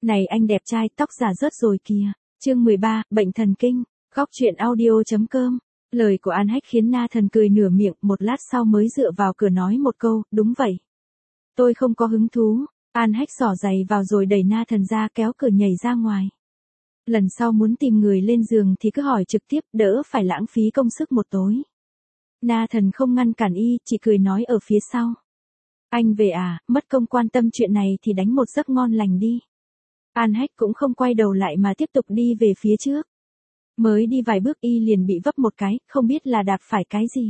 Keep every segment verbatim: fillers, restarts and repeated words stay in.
Này anh đẹp trai, tóc giả rớt rồi kìa. Chương mười ba, bệnh thần kinh. Góc truyện audio chấm com. Lời của An Hách khiến Nathan cười nửa miệng, một lát sau mới dựa vào cửa nói một câu, đúng vậy. Tôi không có hứng thú. An Hách xỏ giày vào rồi đẩy Nathan ra, kéo cửa nhảy ra ngoài. Lần sau muốn tìm người lên giường thì cứ hỏi trực tiếp, đỡ phải lãng phí công sức một tối. Nathan không ngăn cản y, chỉ cười nói ở phía sau. Anh về à, mất công quan tâm chuyện này thì đánh một giấc ngon lành đi. An Hách cũng không quay đầu lại mà tiếp tục đi về phía trước. Mới đi vài bước y liền bị vấp một cái, không biết là đạp phải cái gì.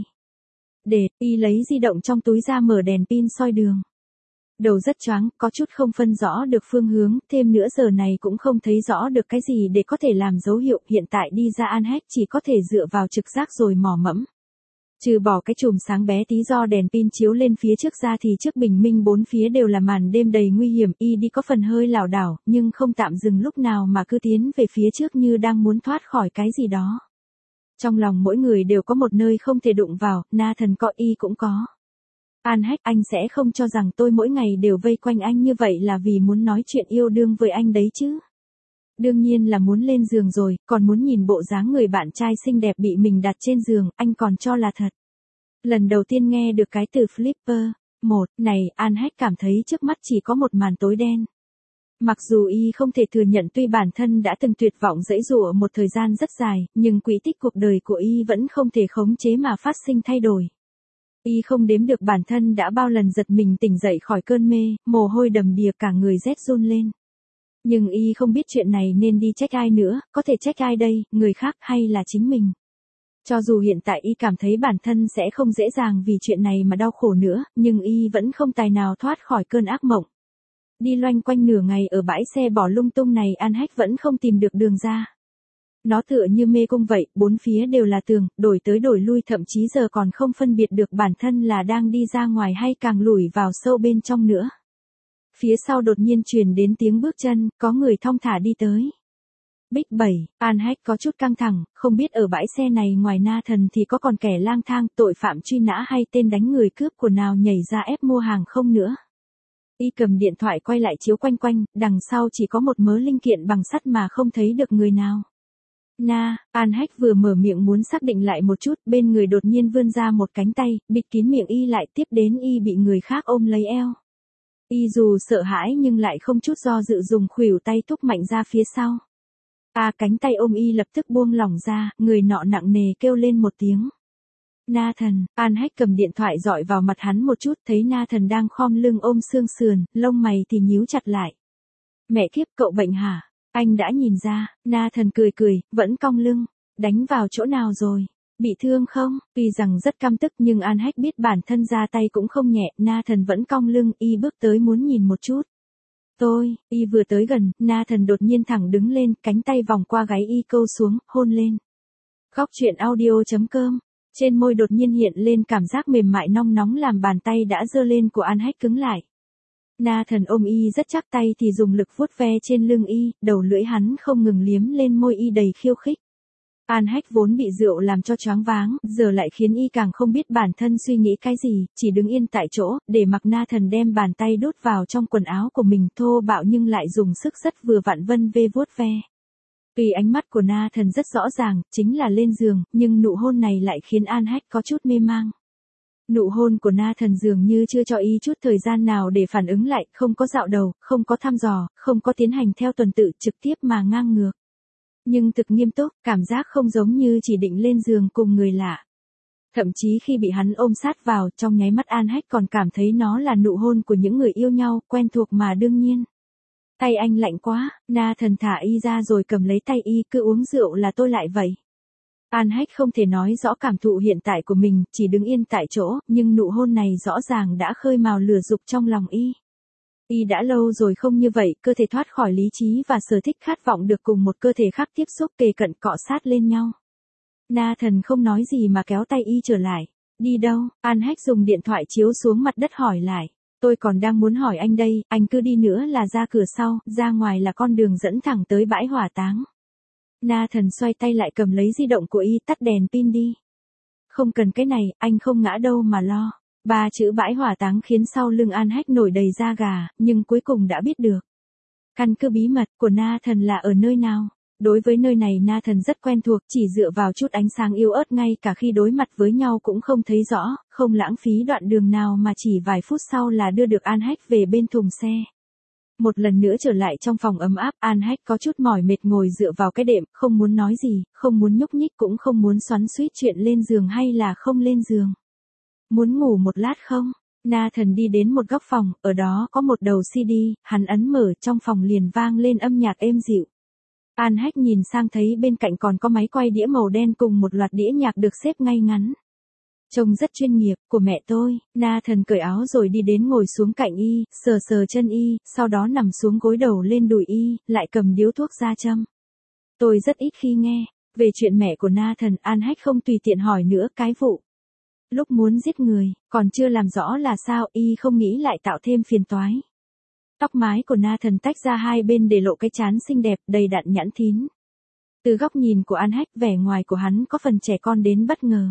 Để, y lấy di động trong túi ra mở đèn pin soi đường. Đầu rất choáng, có chút không phân rõ được phương hướng, thêm nữa giờ này cũng không thấy rõ được cái gì để có thể làm dấu hiệu, hiện tại đi ra An Hách chỉ có thể dựa vào trực giác rồi mò mẫm. Trừ bỏ cái chùm sáng bé tí do đèn pin chiếu lên phía trước ra thì trước bình minh bốn phía đều là màn đêm đầy nguy hiểm, y đi có phần hơi lảo đảo, nhưng không tạm dừng lúc nào mà cứ tiến về phía trước như đang muốn thoát khỏi cái gì đó. Trong lòng mỗi người đều có một nơi không thể đụng vào, Nathan có, y cũng có. An Hách, anh sẽ không cho rằng tôi mỗi ngày đều vây quanh anh như vậy là vì muốn nói chuyện yêu đương với anh đấy chứ. Đương nhiên là muốn lên giường rồi, còn muốn nhìn bộ dáng người bạn trai xinh đẹp bị mình đặt trên giường, anh còn cho là thật. Lần đầu tiên nghe được cái từ flipper, một, này, An Hách cảm thấy trước mắt chỉ có một màn tối đen. Mặc dù y không thể thừa nhận tuy bản thân đã từng tuyệt vọng giãy giụa một thời gian rất dài, nhưng quỹ tích cuộc đời của y vẫn không thể khống chế mà phát sinh thay đổi. Y không đếm được bản thân đã bao lần giật mình tỉnh dậy khỏi cơn mê, mồ hôi đầm đìa cả người rét run lên. Nhưng y không biết chuyện này nên đi trách ai nữa, có thể trách ai đây, người khác hay là chính mình. Cho dù hiện tại y cảm thấy bản thân sẽ không dễ dàng vì chuyện này mà đau khổ nữa, nhưng y vẫn không tài nào thoát khỏi cơn ác mộng. Đi loanh quanh nửa ngày ở bãi xe bỏ lung tung này, An Hách vẫn không tìm được đường ra. Nó tựa như mê cung vậy, bốn phía đều là tường, đổi tới đổi lui, thậm chí giờ còn không phân biệt được bản thân là đang đi ra ngoài hay càng lủi vào sâu bên trong nữa. Phía sau đột nhiên truyền đến tiếng bước chân, có người thong thả đi tới. Bích bảy, An Hách có chút căng thẳng, không biết ở bãi xe này ngoài Nathan thì có còn kẻ lang thang, tội phạm truy nã hay tên đánh người cướp của nào nhảy ra ép mua hàng không nữa. Y cầm điện thoại quay lại chiếu quanh quanh, đằng sau chỉ có một mớ linh kiện bằng sắt mà không thấy được người nào. Na, An Hách vừa mở miệng muốn xác định lại một chút, bên người đột nhiên vươn ra một cánh tay, bịt kín miệng y lại, tiếp đến y bị người khác ôm lấy eo. Y dù sợ hãi nhưng lại không chút do dự dùng khuỷu tay thúc mạnh ra phía sau. À, cánh tay ôm y lập tức buông lỏng ra, người nọ nặng nề kêu lên một tiếng. Nathan, An Hách cầm điện thoại dọi vào mặt hắn một chút, thấy Nathan đang khom lưng ôm xương sườn, lông mày thì nhíu chặt lại. Mẹ kiếp, cậu bệnh hả? Anh đã nhìn ra. Nathan cười cười, vẫn cong lưng. Đánh vào chỗ nào rồi? Bị thương không? Tuy rằng rất căm tức nhưng An Hách biết bản thân ra tay cũng không nhẹ, Nathan vẫn cong lưng, y bước tới muốn nhìn một chút. Tôi, y vừa tới gần, Nathan đột nhiên thẳng đứng lên, cánh tay vòng qua gáy y câu xuống, hôn lên. Góc truyện audio chấm com. Trên môi đột nhiên hiện lên cảm giác mềm mại nong nóng làm bàn tay đã giơ lên của An Hách cứng lại. Nathan ôm y rất chắc, tay thì dùng lực vuốt ve trên lưng y, đầu lưỡi hắn không ngừng liếm lên môi y đầy khiêu khích. An Hách vốn bị rượu làm cho choáng váng, giờ lại khiến y càng không biết bản thân suy nghĩ cái gì, chỉ đứng yên tại chỗ, để mặc Nathan đem bàn tay đút vào trong quần áo của mình, thô bạo nhưng lại dùng sức rất vừa vặn vân vê vuốt ve. Tuy ánh mắt của Nathan rất rõ ràng, chính là lên giường, nhưng nụ hôn này lại khiến An Hách có chút mê mang. Nụ hôn của Nathan dường như chưa cho y chút thời gian nào để phản ứng lại, không có dạo đầu, không có thăm dò, không có tiến hành theo tuần tự, trực tiếp mà ngang ngược. Nhưng thực nghiêm túc, cảm giác không giống như chỉ định lên giường cùng người lạ. Thậm chí khi bị hắn ôm sát vào, trong nháy mắt An Hách còn cảm thấy nó là nụ hôn của những người yêu nhau, quen thuộc mà đương nhiên. Tay anh lạnh quá, Nathan thả y ra rồi cầm lấy tay y, cứ uống rượu là tôi lại vậy. An Hách không thể nói rõ cảm thụ hiện tại của mình, chỉ đứng yên tại chỗ, nhưng nụ hôn này rõ ràng đã khơi mào lửa dục trong lòng y. Y đã lâu rồi không như vậy, cơ thể thoát khỏi lý trí và sở thích khát vọng được cùng một cơ thể khác tiếp xúc, kề cận, cọ sát lên nhau. Nathan không nói gì mà kéo tay y trở lại. Đi đâu? An Hách dùng điện thoại chiếu xuống mặt đất hỏi lại. Tôi còn đang muốn hỏi anh đây, anh cứ đi nữa là ra cửa sau, ra ngoài là con đường dẫn thẳng tới bãi hỏa táng. Nathan xoay tay lại cầm lấy di động của y, tắt đèn pin đi. Không cần cái này, anh không ngã đâu mà lo. Ba chữ bãi hỏa táng khiến sau lưng An Hách nổi đầy da gà, nhưng cuối cùng đã biết được. Căn cứ bí mật của Nathan là ở nơi nào? Đối với nơi này Nathan rất quen thuộc, chỉ dựa vào chút ánh sáng yếu ớt ngay cả khi đối mặt với nhau cũng không thấy rõ, không lãng phí đoạn đường nào mà chỉ vài phút sau là đưa được An Hách về bên thùng xe. Một lần nữa trở lại trong phòng ấm áp, An Hách có chút mỏi mệt ngồi dựa vào cái đệm, không muốn nói gì, không muốn nhúc nhích cũng không muốn xoắn xuýt chuyện lên giường hay là không lên giường. Muốn ngủ một lát không? Nathan đi đến một góc phòng, ở đó có một đầu xê đê, hắn ấn mở trong phòng liền vang lên âm nhạc êm dịu. An Hách nhìn sang thấy bên cạnh còn có máy quay đĩa màu đen cùng một loạt đĩa nhạc được xếp ngay ngắn. Trông rất chuyên nghiệp, của mẹ tôi. Nathan cởi áo rồi đi đến ngồi xuống cạnh y, sờ sờ chân y, sau đó nằm xuống gối đầu lên đùi y, lại cầm điếu thuốc ra châm. Tôi rất ít khi nghe về chuyện mẹ của Nathan, An Hách không tùy tiện hỏi nữa, cái vụ lúc muốn giết người, còn chưa làm rõ là sao, y không nghĩ lại tạo thêm phiền toái. Tóc mái của Nathan tách ra hai bên để lộ cái trán xinh đẹp, đầy đặn nhẵn thín. Từ góc nhìn của An Hách, vẻ ngoài của hắn có phần trẻ con đến bất ngờ.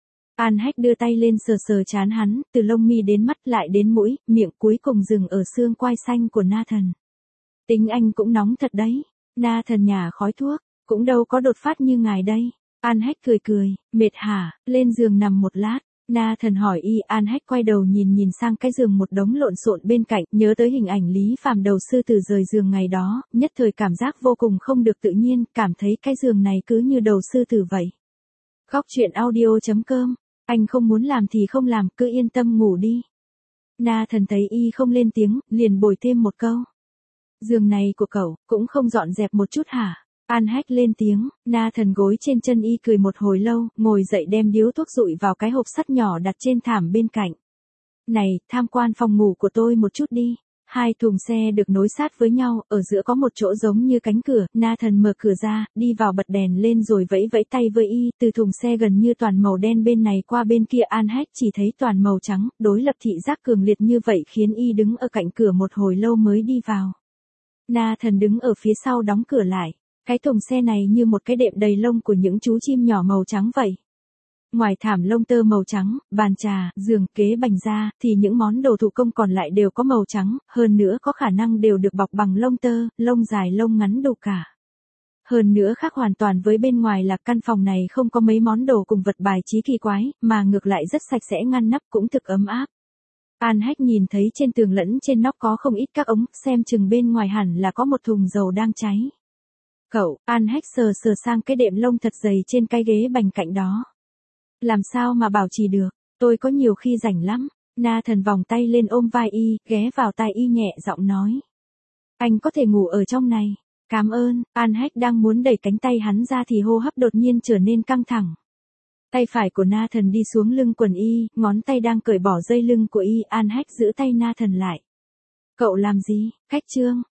An Hách đưa tay lên sờ sờ trán hắn, từ lông mi đến mắt lại đến mũi, miệng cuối cùng dừng ở xương quai xanh của Nathan. Tính anh cũng nóng thật đấy. Nathan nhả khói thuốc, cũng đâu có đột phát như ngài đây. An Hách cười cười, mệt hả, lên giường nằm một lát. Nathan hỏi y. An Hách quay đầu nhìn nhìn sang cái giường một đống lộn xộn bên cạnh, nhớ tới hình ảnh Lý Phàm đầu sư tử rời giường ngày đó, nhất thời cảm giác vô cùng không được tự nhiên, cảm thấy cái giường này cứ như đầu sư tử vậy. Góc chuyện audio chấm com, anh không muốn làm thì không làm, cứ yên tâm ngủ đi. Nathan thấy y không lên tiếng, liền bồi thêm một câu. Giường này của cậu, cũng không dọn dẹp một chút hả? An Hách lên tiếng. Nathan gối trên chân y cười một hồi lâu, ngồi dậy đem điếu thuốc dụi vào cái hộp sắt nhỏ đặt trên thảm bên cạnh. Này, tham quan phòng ngủ của tôi một chút đi. Hai thùng xe được nối sát với nhau, ở giữa có một chỗ giống như cánh cửa. Nathan mở cửa ra, đi vào bật đèn lên rồi vẫy vẫy tay với y. Từ thùng xe gần như toàn màu đen bên này qua bên kia, An Hách chỉ thấy toàn màu trắng. Đối lập thị giác cường liệt như vậy khiến y đứng ở cạnh cửa một hồi lâu mới đi vào. Nathan đứng ở phía sau đóng cửa lại. Cái thùng xe này như một cái đệm đầy lông của những chú chim nhỏ màu trắng vậy. Ngoài thảm lông tơ màu trắng, bàn trà, giường, kế bành ra, thì những món đồ thủ công còn lại đều có màu trắng, hơn nữa có khả năng đều được bọc bằng lông tơ, lông dài lông ngắn đủ cả. Hơn nữa khác hoàn toàn với bên ngoài là căn phòng này không có mấy món đồ cùng vật bài trí kỳ quái, mà ngược lại rất sạch sẽ ngăn nắp cũng thực ấm áp. An Hách nhìn thấy trên tường lẫn trên nóc có không ít các ống, xem chừng bên ngoài hẳn là có một thùng dầu đang cháy. Cậu, An Hách sờ sờ sang cái đệm lông thật dày trên cái ghế bành cạnh đó. Làm sao mà bảo trì được, tôi có nhiều khi rảnh lắm. Nathan vòng tay lên ôm vai y, ghé vào tai y nhẹ giọng nói. Anh có thể ngủ ở trong này. Cảm ơn. An Hách đang muốn đẩy cánh tay hắn ra thì hô hấp đột nhiên trở nên căng thẳng. Tay phải của Nathan đi xuống lưng quần y, ngón tay đang cởi bỏ dây lưng của y. An Hách giữ tay Nathan lại. Cậu làm gì? Cách trương.